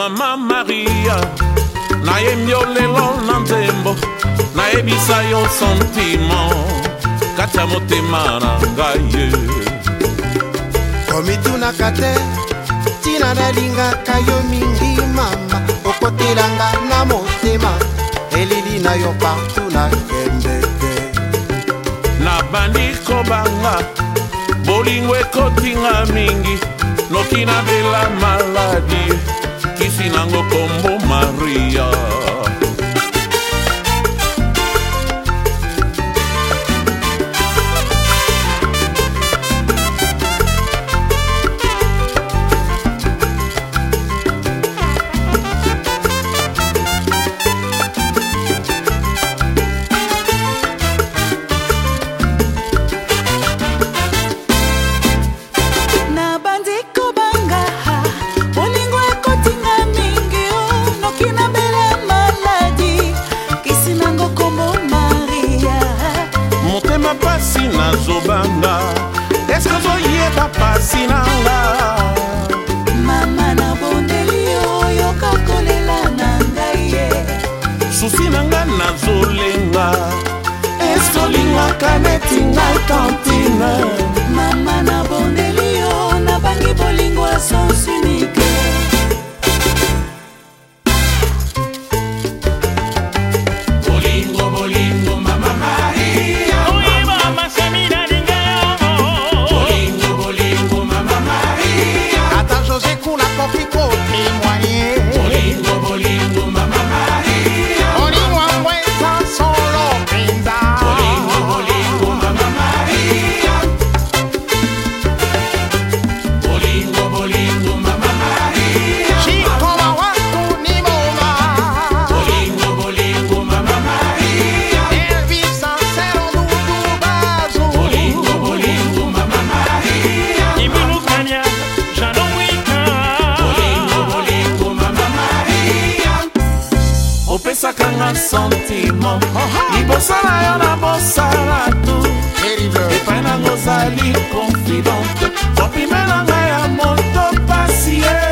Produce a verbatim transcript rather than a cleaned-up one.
Mama Maria, nayembi yo lelo na nzembo, nayebisa yo sentiment kati ya motema na ngai. Komitunaka te tina nalingaka yo mingi mama, okotelanga na motema elili na yo partout na kembeke. Nabandi kobanga bolingo ekotinga mingi, noki na bela maladi kisi nango kombo Maria. Pasi na zobanga, eske zoyeba pasi nanga? Mama na bondeli oyo kakolela na ngai ye. Susi nanga na zolenga, eske olingaka neti ngai kantine? Mama na bondeli oyo na bangi bolingo a sens unique. Bolingo bolingo mama Maria, bolingo bolingo mama Maria, Bolingo mweza solo pinza, bolingo bolingo mama Maria, bolingo bolingo mama Maria, chikoma watu ni moma, bolingo bolingo mama Maria, Elvis Anselo Dudu Bazu, bolingo bolingo mama Maria, Imilukanya Jano Wika, bolingo bolingo mama Maria, opesaka nga sentiment, liboso na yo na bosala tu, epai nango ozali confidente, opime na ngai ya moto pasi ye.